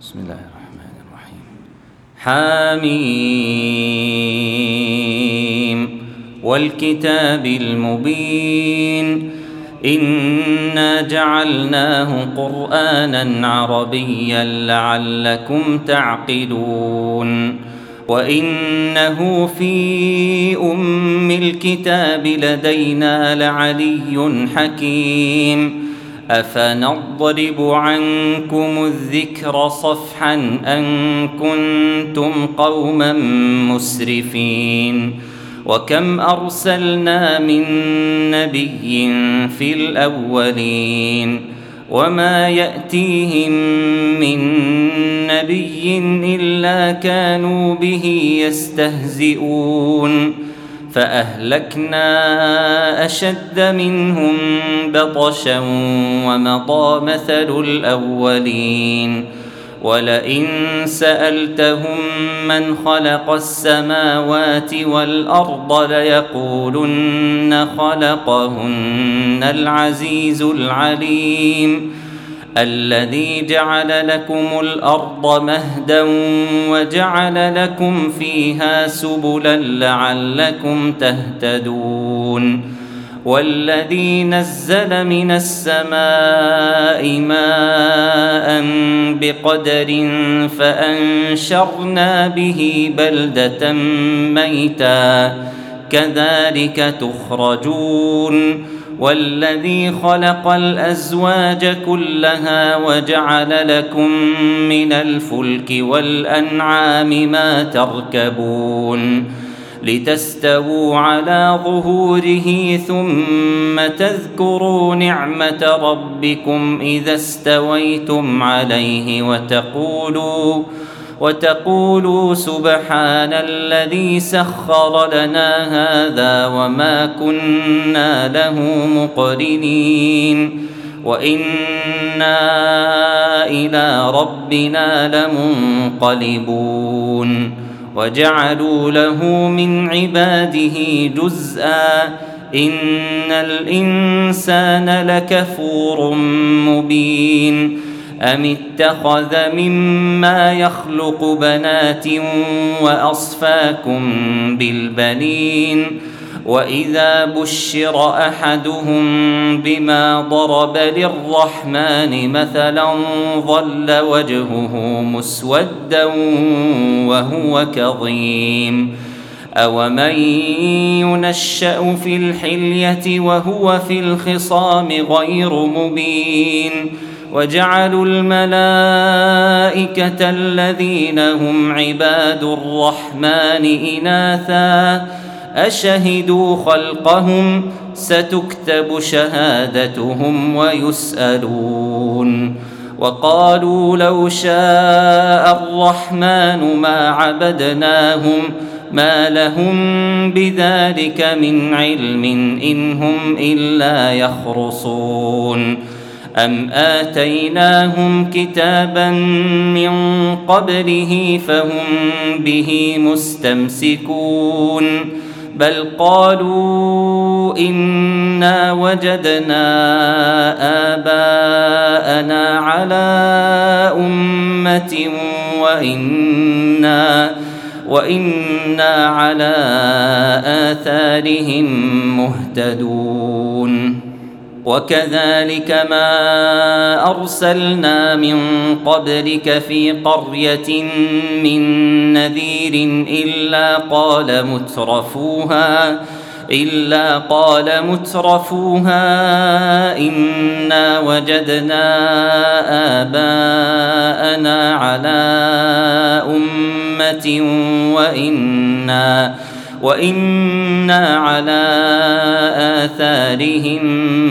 بسم الله الرحمن الرحيم. حميم والكتاب المبين إنا جعلناه قرآنا عربيا لعلكم تعقلون وإنه في أم الكتاب لدينا لعلي حكيم أفنضرب عنكم الذكر صفحا أن كنتم قوما مسرفين وكم أرسلنا من نبي في الأولين وما يأتيهم من نبي إلا كانوا به يستهزئون فأهلكنا أشد منهم بطشا ومضى مثل الأولين ولئن سألتهم من خلق السماوات والأرض ليقولن خلقهن العزيز العليم الذي جعل لكم الأرض مهدا وجعل لكم فيها سبلا لعلكم تهتدون والذي نزل من السماء ماء بقدر فأنشرنا به بلدة ميتا كذلك تخرجون والذي خلق الأزواج كلها وجعل لكم من الفلك والأنعام ما تركبون لتستووا على ظهوره ثم تذكروا نعمة ربكم إذا استويتم عليه وتقولوا سبحان الذي سخر لنا هذا وما كنا له مقرنين وإنا إلى ربنا لمنقلبون وجعلوا له من عباده جزءا إن الإنسان لكفور مبين أم اتخذ مما يخلق بنات وأصفاكم بالبنين وإذا بشر أحدهم بما ضرب للرحمن مثلا ظل وجهه مسودا وهو كظيم أومن ينشأ في الحلية وهو في الخصام غير مبين وجعلوا الملائكة الذين هم عباد الرحمن إناثا أشهدوا خلقهم ستكتب شهادتهم ويسألون وقالوا لو شاء الرحمن ما عبدناهم ما لهم بذلك من علم إن هم إلا يخرصون أم آتيناهم كتابا من قبله فهم به مستمسكون بل قالوا إنا وجدنا آباءنا على أمة وإنا على آثارهم مهتدون وكذلك ما أرسلنا من قبلك في قرية من نذير إلا قال مترفوها إنا وجدنا آباءنا على أمة وإنا على آثارهم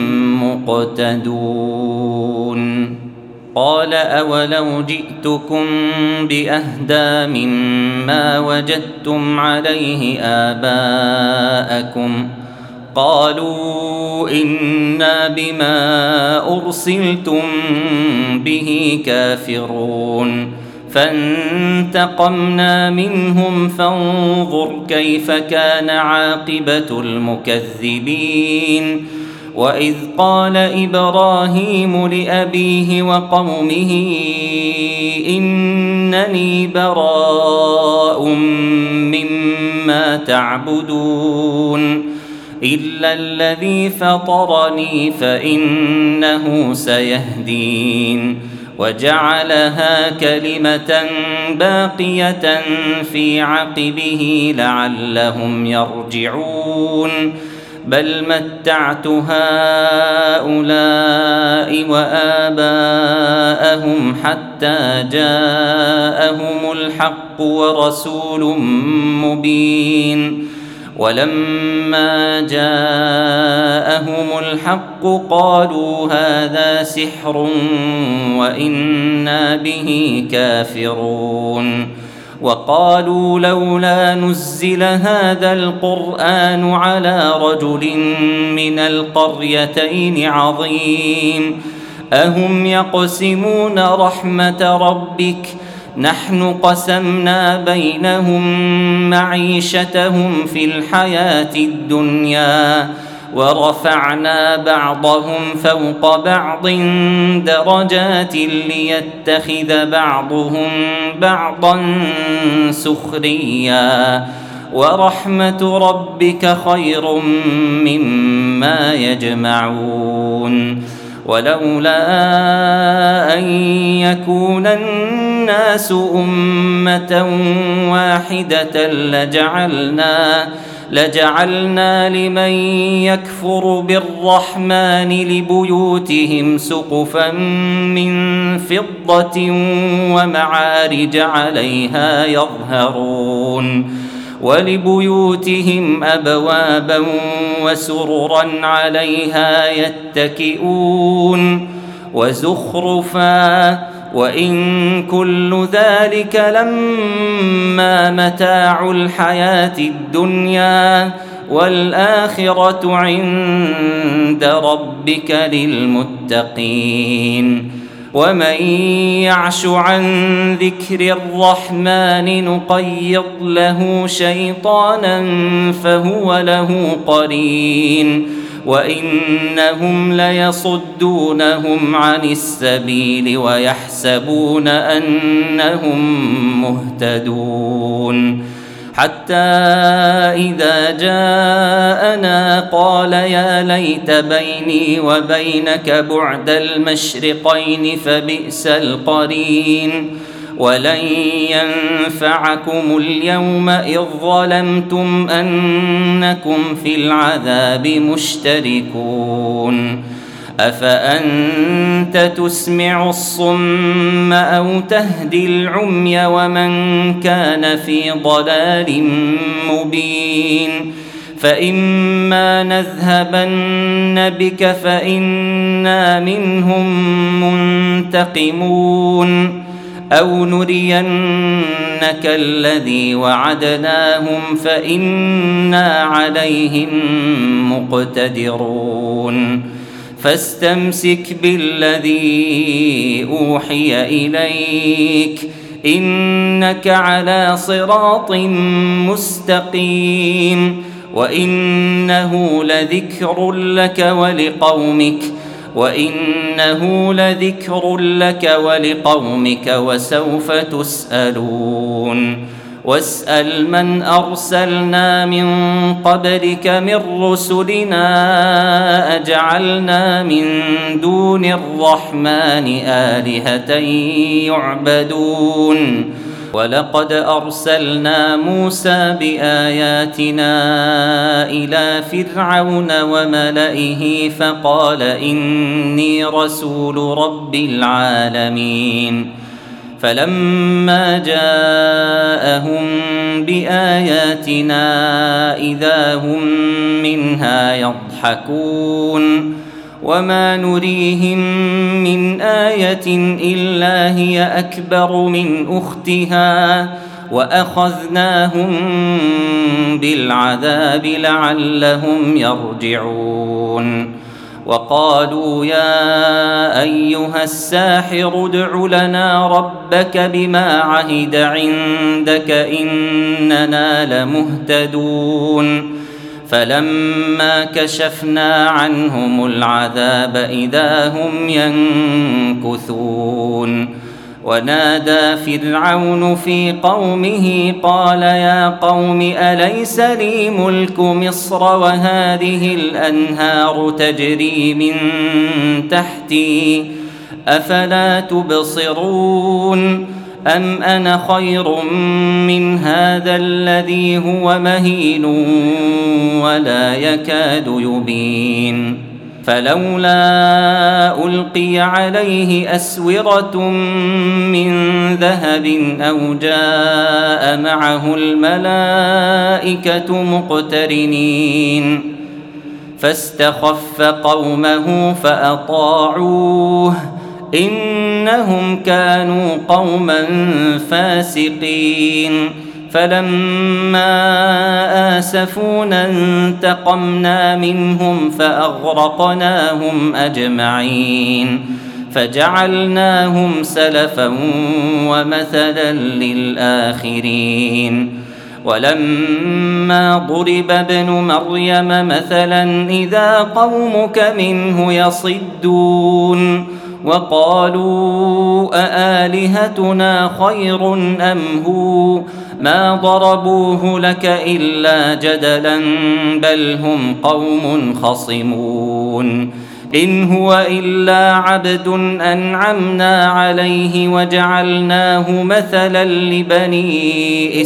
مقتدون قال أولو جئتكم بأهدى مما وجدتم عليه آباءكم قالوا إنا بما أرسلتم به كافرون فانتقمنا منهم فانظر كيف كان عاقبة المكذبين وإذ قال إبراهيم لأبيه وقومه إنني براء مما تعبدون إلا الذي فطرني فإنه سيهدين وجعلها كلمة باقية في عقبه لعلهم يرجعون بل متعت هؤلاء وآباءهم حتى جاءهم الحق ورسول مبين ولما جاءهم الحق قالوا هذا سحر وإنا به كافرون وقالوا لولا نزل هذا القرآن على رجل من القريتين عظيم أهم يقسمون رحمة ربك نحن قسمنا بينهم معيشتهم في الحياة الدنيا ورفعنا بعضهم فوق بعض درجات ليتخذ بعضهم بعضا سخريا ورحمة ربك خير مما يجمعون ولولا أن يكون الناس أمة واحدة لجعلنا لمن يكفر بالرحمن لبيوتهم سقفا من فضة ومعارج عليها يظهرون ولبيوتهم أبوابا وسررا عليها يتكئون وزخرفا وإن كل ذلك لما متاع الحياة الدنيا والآخرة عند ربك للمتقين ومن يعش عن ذكر الرحمن نقيض له شيطانا فهو له قرين وإنهم ليصدونهم عن السبيل ويحسبون أنهم مهتدون حتى إذا جاءنا قال يا ليت بيني وبينك بعد المشرقين فبئس القرين ولن ينفعكم اليوم إذ ظلمتم أنكم في العذاب مشتركون أفأنت تسمع الصم أو تهدي العمي ومن كان في ضلال مبين فإما نذهبن بك فإنا منهم منتقمون أو نرينك الذي وعدناهم فإنا عليهم مقتدرون فاستمسك بالذي أوحي إليك إنك على صراط مستقيم وإنه لذكر لك ولقومك وسوف تسألون واسأل من أرسلنا من قبلك من رسلنا أجعلنا من دون الرحمن آلهة يعبدون ولقد أرسلنا موسى بآياتنا إلى فرعون وملئه فقال إني رسول رب العالمين فلما جاءهم بآياتنا إذا هم منها يضحكون وما نريهم من آية إلا هي أكبر من أختها وأخذناهم بالعذاب لعلهم يرجعون وقالوا يا أيها الساحر ادع لنا ربك بما عهد عندك إننا لمهتدون فلما كشفنا عنهم العذاب إذا هم ينكثون ونادى فرعون في قومه قال يا قوم أليس لي ملك مصر وهذه الأنهار تجري من تحتي أفلا تبصرون أم أنا خير من هذا الذي هو مهين ولا يكاد يبين فلولا ألقي عليه أسورة من ذهب أو جاء معه الملائكة مقترنين فاستخف قومه فأطاعوه إنهم كانوا قوما فاسقين فلما آسفونا انتقمنا منهم فأغرقناهم أجمعين فجعلناهم سلفا ومثلا للآخرين ولما ضرب ابن مريم مثلا إذا قومك منه يصدون وقالوا أآلهتنا خير أم هو ما ضربوه لك إلا جدلا بل هم قوم خصمون إن هو إلا عبد أنعمنا عليه وجعلناه مثلا لبني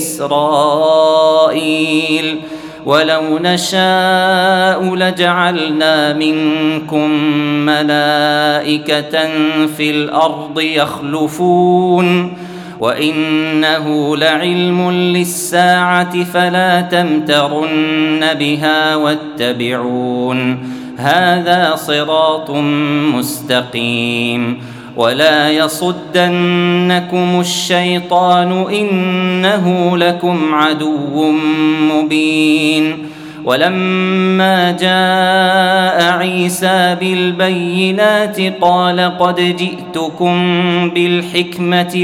إسرائيل ولو نشاء لجعلنا منكم ملائكة في الأرض يخلفون وإنه لعلم للساعة فلا تمترن بها واتبعون هذا صراط مستقيم ولا يصدنكم الشيطان إنه لكم عدو مبين ولما جاء عيسى بالبينات قال قد جئتكم بالحكمة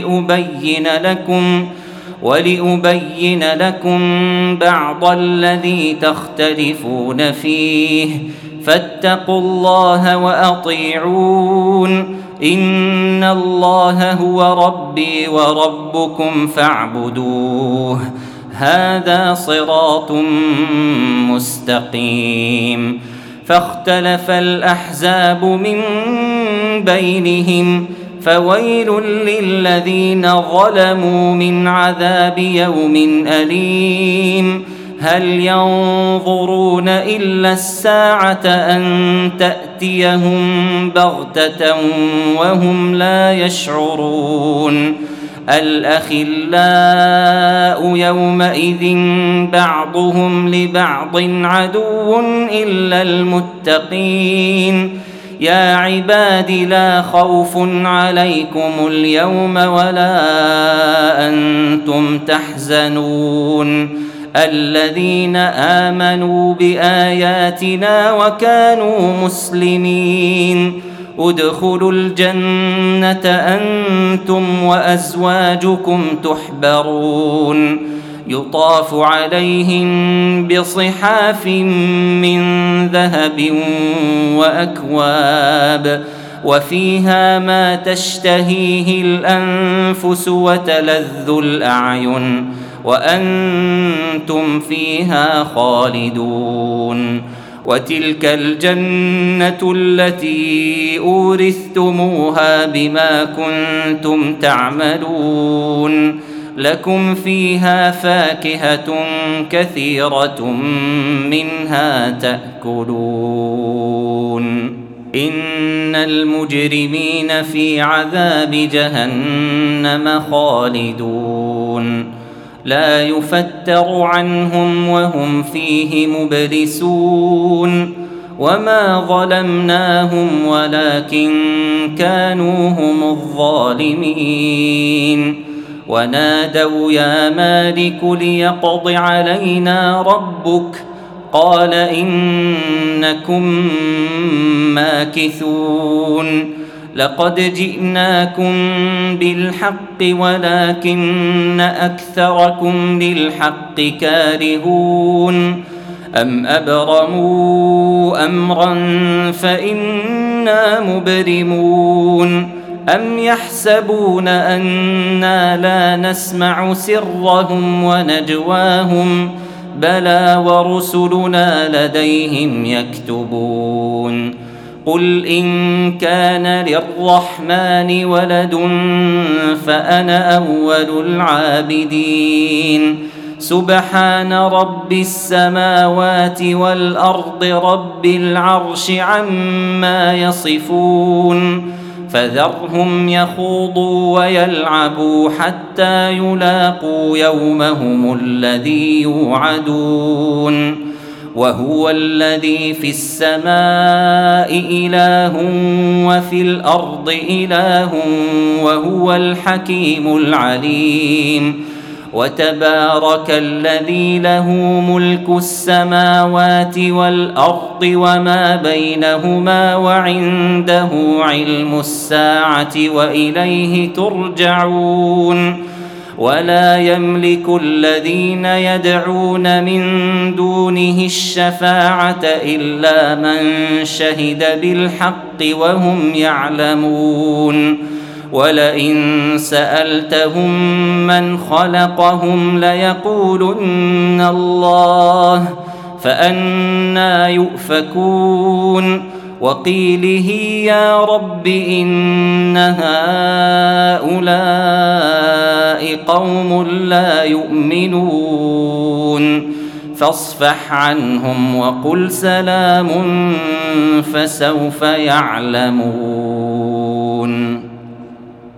ولأبين لكم بعض الذي تختلفون فيه فاتقوا الله وأطيعون إن الله هو ربي وربكم فاعبدوه هذا صراط مستقيم فاختلف الأحزاب من بينهم فويل للذين ظلموا من عذاب يوم أليم هل ينظرون إلا الساعة أن تأتيهم بغتة وهم لا يشعرون الأخلاء يومئذ بعضهم لبعض عدو إلا المتقين يا عباد لا خوف عليكم اليوم ولا أنتم تحزنون الذين آمنوا بآياتنا وكانوا مسلمين ادخلوا الجنة أنتم وأزواجكم تحبرون يطاف عليهم بصحاف من ذهب وأكواب وفيها ما تشتهيه الأنفس وتلذ الأعين وأنتم فيها خالدون وتلك الجنة التي أورثتموها بما كنتم تعملون لكم فيها فاكهة كثيرة منها تأكلون إن المجرمين في عذاب جهنم خالدون لا يفتر عنهم وهم فيه مبلسون وما ظلمناهم ولكن كانوا هم الظالمين ونادوا يا مالك ليقض علينا ربك قال إنكم ماكثون لقد جئناكم بالحق ولكن أكثركم للحق كارهون أم أبرموا أمرا فإنا مبرمون أم يحسبون أنا لا نسمع سرهم ونجواهم بلى ورسلنا لديهم يكتبون قل إن كان للرحمن ولد فأنا أول العابدين سبحان رب السماوات والأرض رب العرش عما يصفون فذرهم يخوضوا ويلعبوا حتى يلاقوا يومهم الذي يوعدون وهو الذي في السماء إله وفي الأرض إله وهو الحكيم العليم وتبارك الذي له ملك السماوات والأرض وما بينهما وعنده علم الساعة وإليه ترجعون ولا يملك الذين يدعون من دونه الشفاعة إلا من شهد بالحق وهم يعلمون ولئن سألتهم من خلقهم ليقولن الله فأنى يؤفكون وقيله يا رب إن هؤلاء قوم لا يؤمنون فاصفح عنهم وقل سلام فسوف يعلمون.